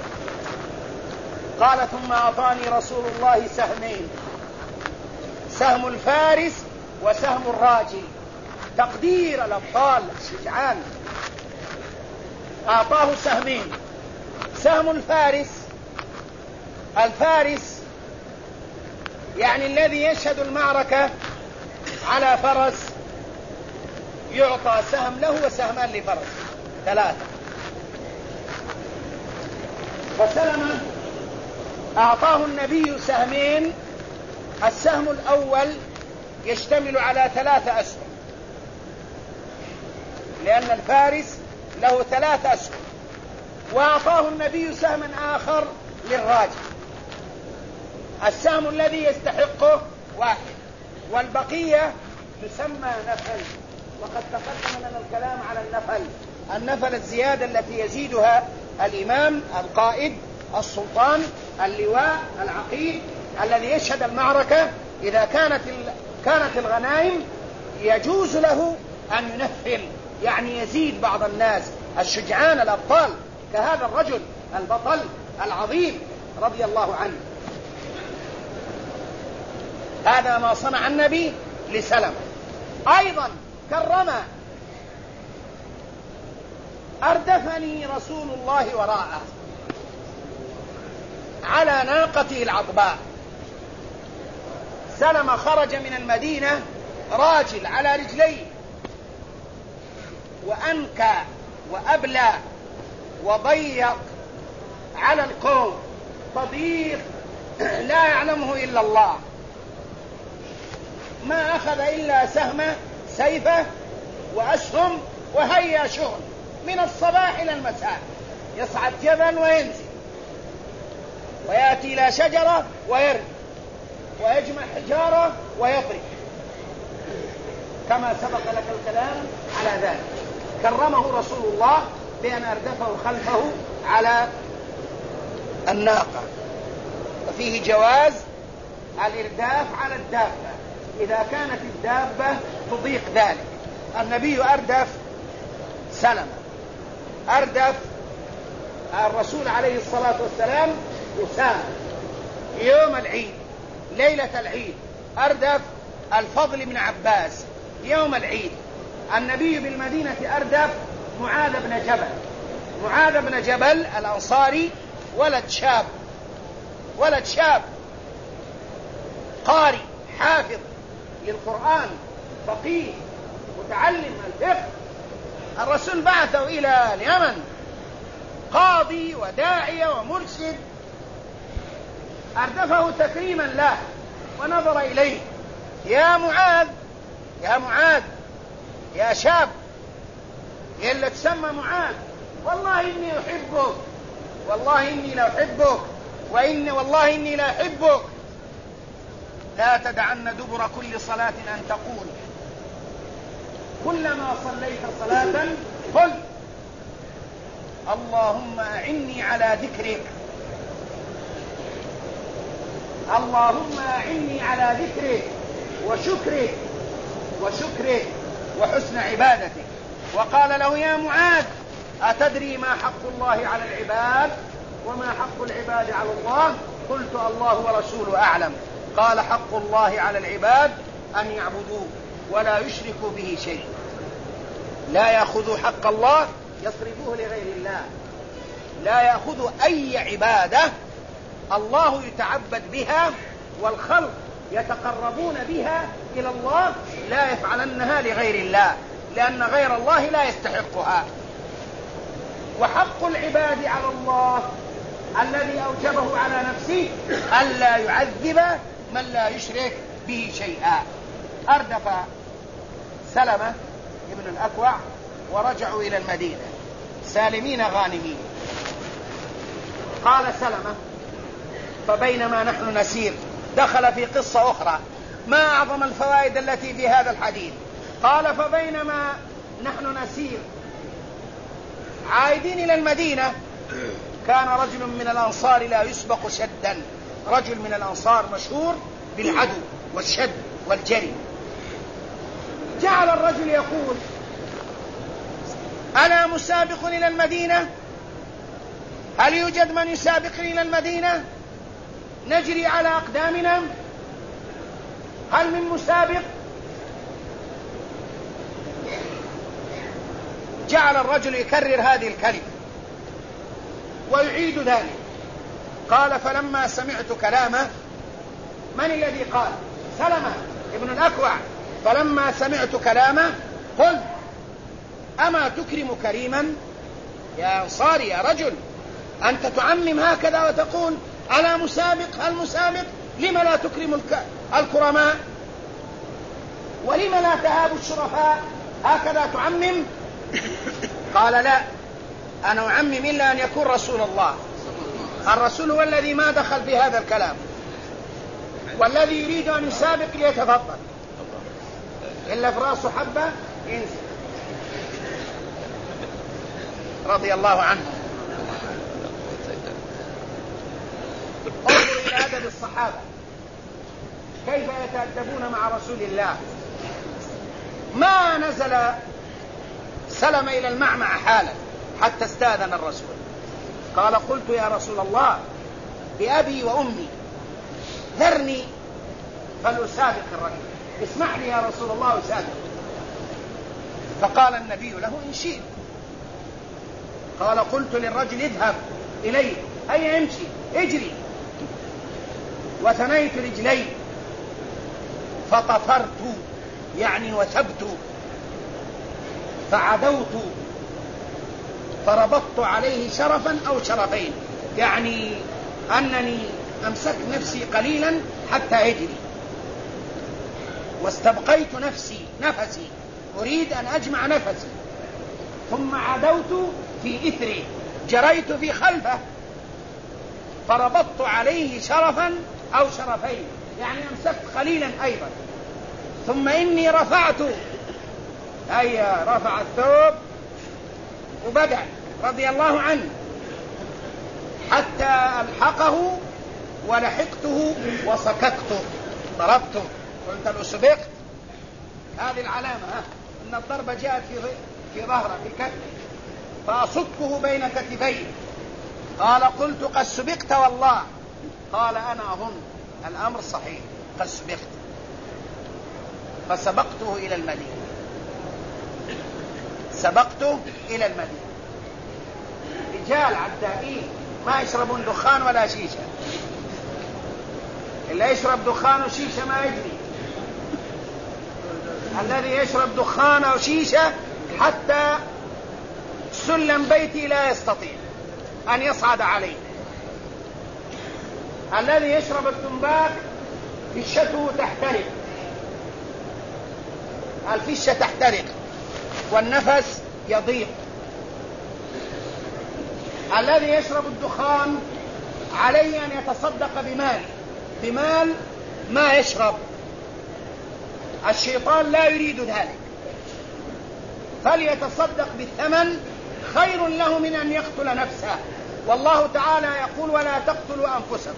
Speaker 2: قال: ثم أعطاني رسول الله سهمين، سهم الفارس وسهم الراجل، تقدير الأبطال الشجعان. أعطاه سهمين، سهم الفارس الفارس يعني الذي يشهد المعركة على فرس يعطى سهم له وسهمان لفرس 3. فسلمة أعطاه النبي سهمين، السهم الأول يشتمل على 3 أسهم، لأن الفارس له 3 أسهم، وأعطاه النبي سهما آخر للراجل. السهم الذي يستحقه 1 والبقية يسمى نفل، وقد تقدم لنا الكلام على النفل الزيادة التي يزيدها الإمام القائد السلطان اللواء العقيد الذي يشهد المعركة. إذا كانت الغنائم يجوز له أن ينفل، يعني يزيد بعض الناس الشجعان الأبطال كهذا الرجل البطل العظيم رضي الله عنه. هذا ما صنع النبي لسلمة. أيضا كرم أردفني رسول الله وراءه على ناقته العضباء. سلمة خرج من المدينة راجل على رجليه، وأنكى وأبلى وضيق على القوم تضييق لا يعلمه إلا الله. ما أخذ إلا سهمه سيفه وأسهم وهيا شغل من الصباح إلى المساء، يصعد جبل وينزل ويأتي إلى شجرة ويرمي ويجمع حجارة ويضرب، كما سبق لك الكلام على ذلك. كرمه رسول الله بأن أردفه خلفه على الناقة، وفيه جواز الإرداف على الدابة إذا كانت الدابة تضيق ذلك. النبي أردف سلمة، أردف الرسول عليه الصلاة والسلام أسامة يوم العيد ليلة العيد، أردف الفضل بن عباس يوم العيد. النبي بالمدينة أردف معاذ بن جبل الأنصاري، ولد شاب قارئ حافظ للقرآن فقيه متعلم الفقه. الرسول بعثه إلى اليمن قاضي وداعية ومرشد، أردفه تكريما له ونظر إليه: يا معاذ يا شاب، يلا تسمى معاذ، والله إني أحبك، والله إني لا أحبك، والله إني لا أحبك، لا تدعن دبر كل صلاة أن تقول كلما صليت صلاة قل اللهم أعني على ذكرك، اللهم أعني على ذكرك وشكرك وحسن عبادتك. وقال له: يا معاذ، أتدري ما حق الله على العباد وما حق العباد على الله؟ قلت: الله ورسوله أعلم. قال: حق الله على العباد أن يعبدوه ولا يشركوا به شيء، لا يأخذوا حق الله يصرفوه لغير الله، لا يأخذوا أي عبادة الله يتعبد بها والخلق يتقربون بها إلى الله لا يفعلنها لغير الله، لأن غير الله لا يستحقها. وحق العباد على الله الذي أوجبه على نفسه ألا يعذب من لا يشرك به شيئا. أردف سلمة ابن الأكوع ورجعوا إلى المدينة سالمين غانمين. قال سلمة: فبينما نحن نسير، دخل في قصة أخرى ما أعظم الفوائد التي في هذا الحديث. قال: فبينما نحن نسير عائدين إلى المدينة، كان رجل من الأنصار لا يسبق شدا، رجل من الأنصار مشهور بالعدو والشد والجري. جعل الرجل يقول: أنا مسابق إلى المدينة، هل يوجد من يسابقني إلى المدينة؟ نجري على أقدامنا، هل من مسابق؟ جعل الرجل يكرر هذه الكلمة ويعيد ذلك. قال فلما سمعت كلامه. من الذي قال؟ سلمة ابن الأكوع. فلما سمعت كلامه قلت أما تكرم كريما يا أنصاري يا رجل، أنت تعمم هكذا وتقول على مسابق المسابق، لم لا تكرم الكرماء، ولم لا تهاب الشرفاء، هكذا تعمم؟ قال لا، أنا أعمم إلا أن يكون رسول الله. الرسول هو الذي ما دخل في هذا الكلام، والذي يريد أن يسابق ليتفضل، إلا في رأسه حبة ينزل. رضي الله عنه. انظر إلى أدب الصحابة كيف يتأدبون مع رسول الله. ما نزل سلم إلى المعمع حالا حتى استأذن الرسول. قال قلت يا رسول الله بأبي وأمي ذرني فلأسابق الرجل، اسمح لي يا رسول الله أسابق. فقال النبي له إن شئت. قال قلت للرجل اذهب إليه، أي امشي اجري. وثنيت رجلي فطفرت يعني وثبت، فعدوت فربطت عليه شرفا أو شرفين، يعني أنني أمسكت نفسي قليلا حتى يجري، واستبقيت نفسي أريد أن أجمع نفسي، ثم عدوت في إثره جريت في خلفه فربطت عليه شرفا أو شرفين، يعني أمسكت قليلا أيضا، ثم إني رفعت رفع الثوب وبدأ رضي الله عنه حتى ألحقه ولحقته وسككته ضربته. قلت له سبقت، هذه العلامة أن الضربة جاءت في ظهره في كتفه، فأصكه بين كتفيه. قال قلت قد سبقت والله. قال أنا أظن الأمر صحيح قد سبقت. فسبقته إلى المدينة، سبقته إلى المدينة. رجال عدائين ما يشربون دخان ولا شيشة، اللي يشرب دخان وشيشة ما يجري. الذي يشرب دخان أو شيشة حتى سلم بيتي لا يستطيع أن يصعد عليه. الذي يشرب التنباك فشته تحترق، الفشة تحترق والنفس يضيق. الذي يشرب الدخان عليه أن يتصدق بمال ما يشرب. الشيطان لا يريد ذلك، فليتصدق بالثمن خير له من أن يقتل نفسه. والله تعالى يقول ولا تقتلوا أنفسكم.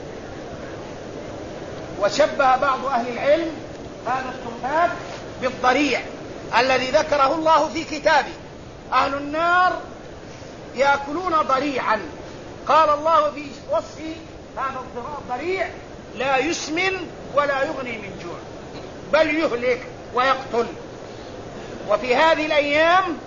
Speaker 2: وشبه بعض أهل العلم هذا التنباك بالضريع الذي ذكره الله في كتابه. أهل النار يأكلون ضريعا، قال الله في وصف هذا الضريع لا يسمن ولا يغني من جوع بل يهلك ويقتل. وفي هذه الأيام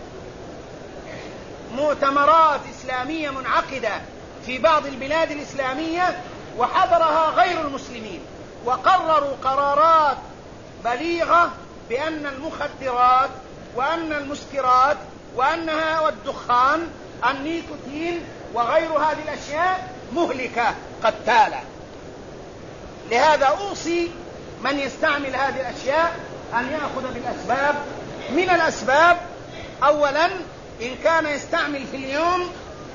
Speaker 2: مؤتمرات إسلامية منعقدة في بعض البلاد الإسلامية وحضرها غير المسلمين، وقرروا قرارات بليغة بأن المخدرات وأن المسكرات وأنها والدخان النيكوتين وغير هذه الأشياء مهلكة قتالة. لهذا أوصي من يستعمل هذه الأشياء أن يأخذ بالأسباب. من الأسباب أولا إن كان يستعمل في اليوم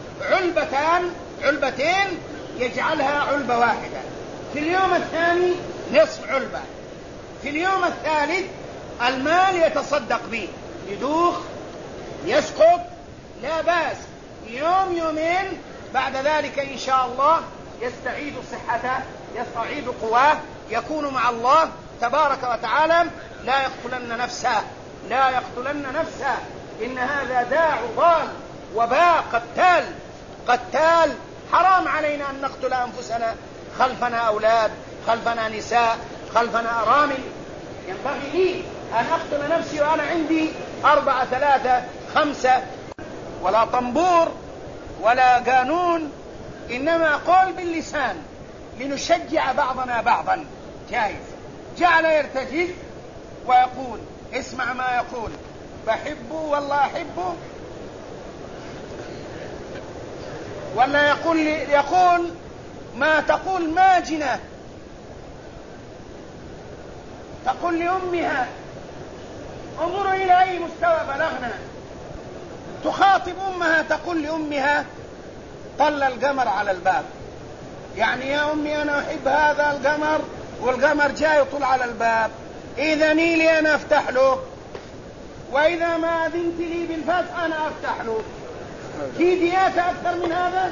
Speaker 2: علبتين يجعلها علبة واحدة، في اليوم الثاني نصف علبة، في اليوم الثالث المال يتصدق به، يدوخ يسقط لا بأس، يوم يومين بعد ذلك إن شاء الله يستعيد صحته يستعيد قواه، يكون مع الله تبارك وتعالى. لا يقتلن نفسه إن هذا داع ضال وباء قتال. حرام علينا أن نقتل أنفسنا، خلفنا أولاد، خلفنا نساء، خلفنا أرامل. ينبغي لي أن أقتل نفسي وأنا عندي 4 3 5، ولا طنبور ولا قانون إنما قول باللسان لنشجع بعضنا بعضا جائز. جعل يرتجز ويقول، اسمع ما يقول، بحبه والله أحبه، ولا يقول ما تقول ماجنة تقول لأمها، انظروا إلى أي مستوى بلغنا. تخاطب أمها تقول لأمها طل القمر على الباب، يعني يا أمي أنا أحب هذا القمر والقمر جاي يطل على الباب، إذا لي أنا أفتح له، وإذا ما أذنت لي بالفتح أنا أفتح له. في دياتة أكثر من هذا؟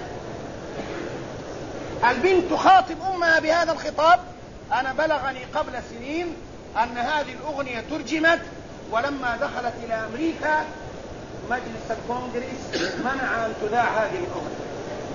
Speaker 2: البنت تخاطب أمها بهذا الخطاب. أنا بلغني قبل سنين أن هذه الأغنية ترجمت، ولما دخلت إلى أمريكا مجلس الكونغرس منع أن تذاع هذه الأغنية.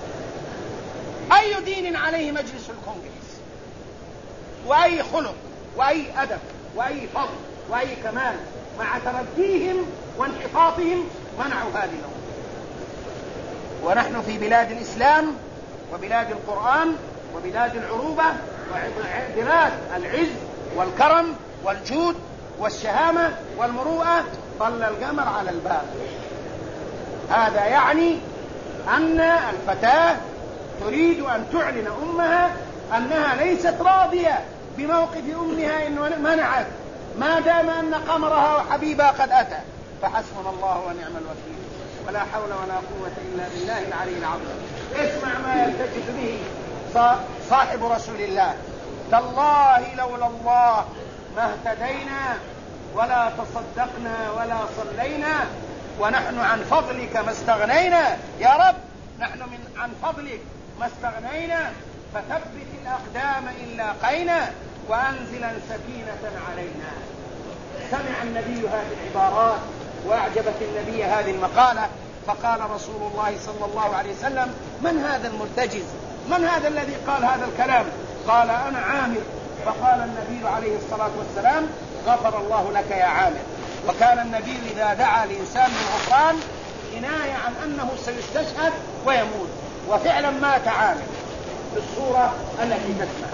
Speaker 2: أي دين عليه مجلس الكونغرس؟ وأي خلق وأي أدب وأي فضل وأي كمال مع ترديهم وانحطاطهم منعوا هذه الأغنية. ونحن في بلاد الإسلام وبلاد القرآن وبلاد العروبة وبلاد العز والكرم والجود والشهامة والمروءة، طل القمر على الباب. هذا يعني أن الفتاة تريد أن تعلن أمها أنها ليست راضية بموقف أمها إن منعت، ما دام أن قمرها وحبيبها قد أتى. فحسبنا الله ونعم الوكيل، ولا حول ولا قوة إلا بالله العلي العظيم. اسمع ما يلتفت به صاحب رسول الله: تالله لولا الله ما اهتدينا ولا تصدقنا ولا صلينا، ونحن عن فضلك ما استغنينا. يا رب نحن عن فضلك ما استغنينا، فثبت الأقدام إن لاقينا وأنزلا سكينة علينا. سمع النبي هذه العبارات وأعجبت النبي هذه المقالة، فقال رسول الله صلى الله عليه وسلم: من هذا المرتجز؟ من هذا الذي قال هذا الكلام؟ قال: أنا عامر. فقال النبي عليه الصلاة والسلام: غفر الله لك يا عامر. وكان النبي إذا دعا لإنسان بالغفران كناية عن أنه سيستشهد ويموت، وفعلا مات عامر بالصورة التي تسمع.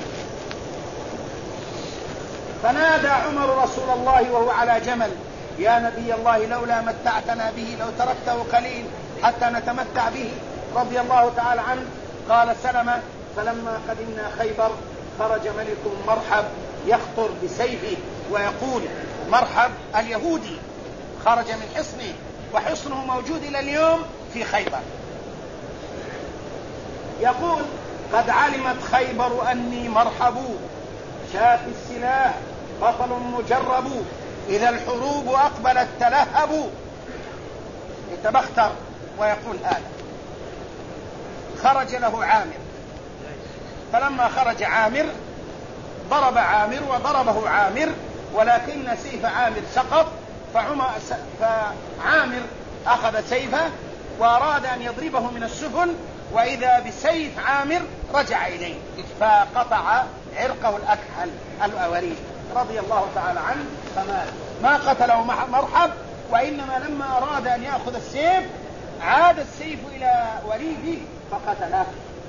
Speaker 2: فنادى عمر رسول الله وهو على جمل: يا نبي الله لولا متعتنا به، لو تركته قليل حتى نتمتع به، رضي الله تعالى عنه. قال سلمة: فلما قدمنا خيبر خرج ملك مرحب يخطر بسيفه ويقول: مرحب اليهودي خرج من حصنه، وحصنه موجود إلى اليوم في خيبر. يقول: قد علمت خيبر أني مرحب، شاف السلاح بطل مجرب، إذا الحروب أقبلت تلهب. يتبختر ويقول هذا. خرج له عامر، فلما خرج عامر ضرب عامر وضربه عامر، ولكن سيف عامر سقط، فعامر أخذ سيفه وأراد أن يضربه من السفن، وإذا بسيف عامر رجع إليه فقطع عرقه الأكحل الوريد رضي الله تعالى عنه فمات. ما قتله مرحب، وإنما لما أراد أن يأخذ السيف عاد السيف إلى وريده فقتله.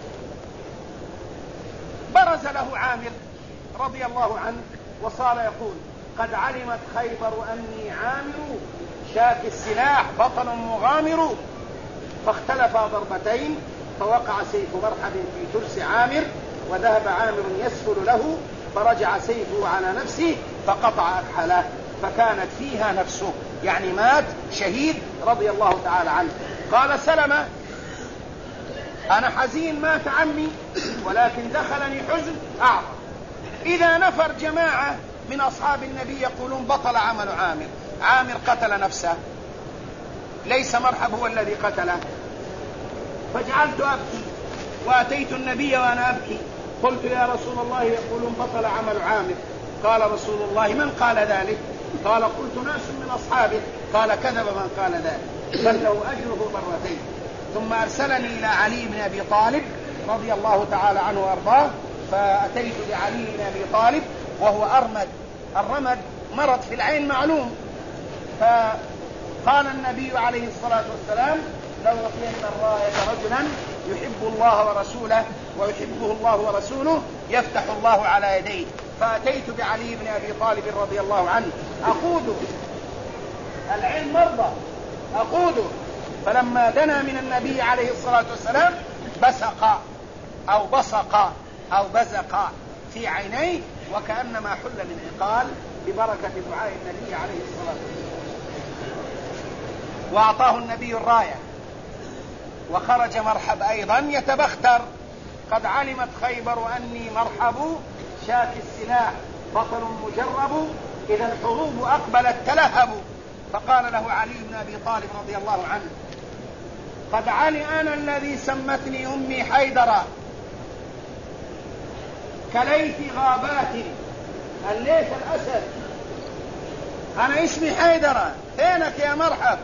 Speaker 2: برز له عامر رضي الله عنه وصار يقول: قد علمت خيبر أني عامر، شاك السلاح بطل مغامر. فاختلفا ضربتين، فوقع سيف مرحب في ترس عامر، وذهب عامر يسفل له، فرجع سيفه على نفسه فقطع أكحله، فكانت فيها نفسه، يعني مات شهيد رضي الله تعالى عنه. قال سلمة: أنا حزين مات عمي، ولكن دخلني حزن أعظم. إذا نفر جماعة من أصحاب النبي يقولون بطل عمل عامر، عامر قتل نفسه، ليس مرحب هو الذي قتله. فجعلت أبكي وأتيت النبي وأنا أبكي، قلت: يا رسول الله يقولون بطل عمل عامر. قال رسول الله: من قال ذلك؟ قال: قلت ناس من أصحابه. قال: كذب من قال ذلك، بل له أجره مرتين. ثم أرسلني إلى علي بن أبي طالب رضي الله تعالى عنه وأرضاه، فأتيت لعلي بن أبي طالب وهو أرمد. الرمد مرض في العين معلوم. فقال النبي عليه الصلاة والسلام: لو أطلقنا الراية رجلا يحب الله ورسوله ويحبه الله ورسوله يفتح الله على يديه. فأتيت بعلي بن أبي طالب رضي الله عنه أقوده، العين مرضى أقوده، فلما دنا من النبي عليه الصلاة والسلام بصق أو بزق في عينيه، وكأنما حل من عقال ببركة دعاء النبي عليه الصلاة والسلام. وأعطاه النبي الراية، وخرج مرحب أيضا يتبختر: قد علمت خيبر أني مرحب شاك السلاح بطل مجرب، إذا الحروب أقبلت تلهب. فقال له علي بن أبي طالب رضي الله عنه: قد علي أنا الذي سمتني أمي حيدرا كليث غابات الليث الأسد، أنا اسمي حيدرا، فينك يا مرحب؟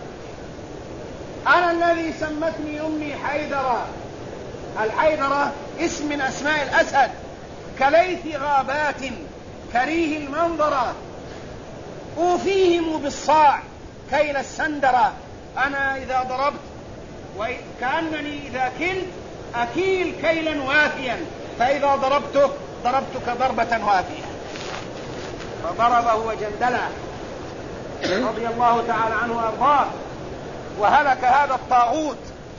Speaker 2: أنا الذي سمتني أمي حيدرا، الحيدرة اسم من أسماء الأسد، كليث غابات كريه المنظرة، أوفيهم بالصاع كيل السندرة، أنا إذا ضربت وكأنني إذا كلت أكيل كيلا وافيا، فإذا ضربتك ضربة وافية. فضربه وجندله رضي الله تعالى عنه وأرضاه، وهلك هذا الطاغوت.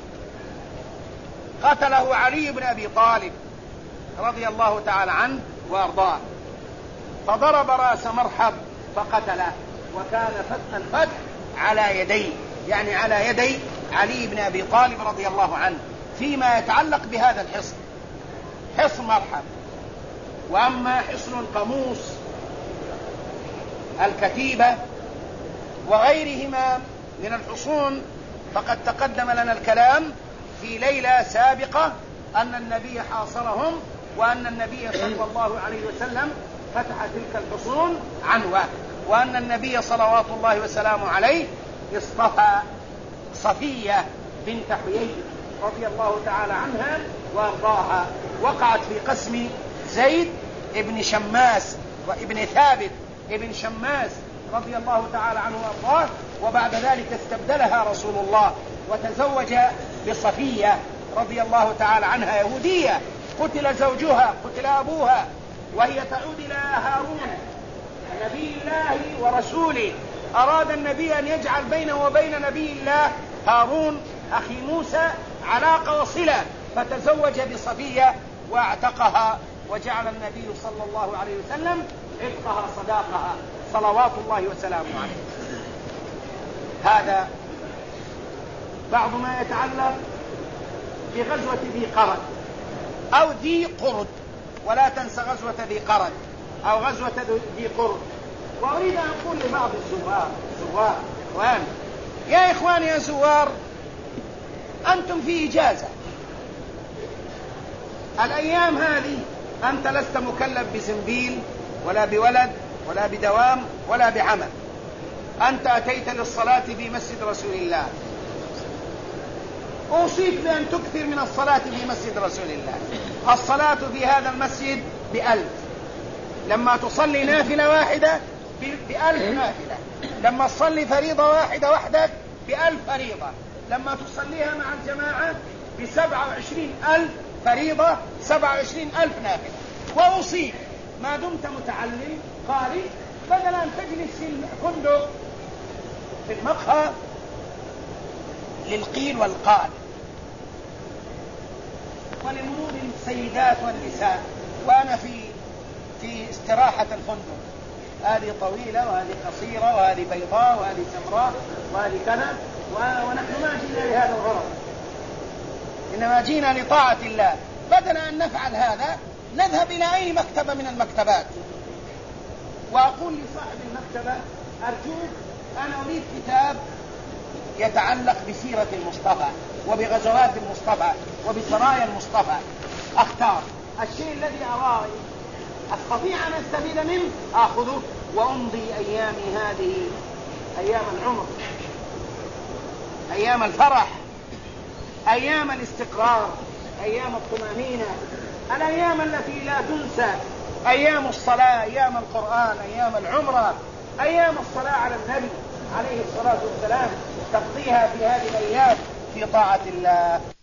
Speaker 2: قتله علي بن أبي طالب رضي الله تعالى عنه وأرضاه، فضرب رأس مرحب فقتله، وكان الفتح على يديه، يعني على يدي علي بن أبي طالب رضي الله عنه، فيما يتعلق بهذا الحصن، حصن مرحب. وأما حصن القاموس، الكتيبة، وغيرهما من الحصون، فقد تقدم لنا الكلام في ليلة سابقة أن النبي حاصرهم، وأن النبي صلى الله عليه وسلم فتح تلك الحصون عنوة، وأن النبي صلوات الله وسلامه عليه اصطفى صفية بنت حيي رضي الله تعالى عنها وأرضاها، وقعت في قسم زيد ابن شماس وابن ثابت ابن شماس رضي الله تعالى عنه وأرضاه. وبعد ذلك استبدلها رسول الله وتزوج بصفية رضي الله تعالى عنها، يهودية، قتل زوجها، قتل أبوها، وهي تعود إلى هارون نبي الله ورسوله. أراد النبي أن يجعل بينه وبين نبي الله هارون أخي موسى علاقة وصلة، فتزوج بصفية واعتقها، وجعل النبي صلى الله عليه وسلم عتقها صداقها صلوات الله وسلامه عليه. هذا بعض ما يتعلق بغزوة ذي قرد أو ذي قرد، ولا تنسى غزوة ذي قرد أو غزوة ذي قرد. وأريد أن أقول لبعض الزوار وأنا يا إخواني يا زوار، أنتم في إجازة الأيام هذه، أنت لست مكلف بزنبيل ولا بولد ولا بدوام ولا بعمل، أنت أتيت للصلاة في مسجد رسول الله، أوصيك بأن تكثر من الصلاة في مسجد رسول الله. الصلاة في هذا المسجد ب1000، لما تصلي نافلة واحدة ب1000 نافلة، لما تصلي فريضة واحدة وحدك ب1000 فريضة، لما تصليها مع الجماعة ب27,000 فريضة، 27,000 نافلة. وأوصيك ما دمت متعلم قارئ، بدل أن تجلس في الفندق في المقهى للقيل والقال ولمرور السيدات والنساء، وأنا في استراحة الفندق، هذه طويلة وهذه قصيرة وهذه بيضاء وهذه سمراء وهذه كذا، ونحن ما جينا لهذا الغرض، إنما جينا لطاعة الله. بدل أن نفعل هذا نذهب إلى أي مكتبة من المكتبات. وأقول لصاحب المكتبة: أرجوك، أنا أريد كتاب يتعلق بسيرة المصطفى وبغزوات المصطفى وبسرايا المصطفى، أختار الشيء الذي أراه أستطيع أن أستفيد منه أخذه، وأمضي أيامي هذه أيام العمر، أيام الفرح، أيام الاستقرار، أيام الطمأنينة، الأيام التي لا تنسى، أيام الصلاة، أيام القرآن، أيام العمرة، أيام الصلاة على النبي عليه الصلاة والسلام، تقضيها في هذه الأيام في طاعة الله.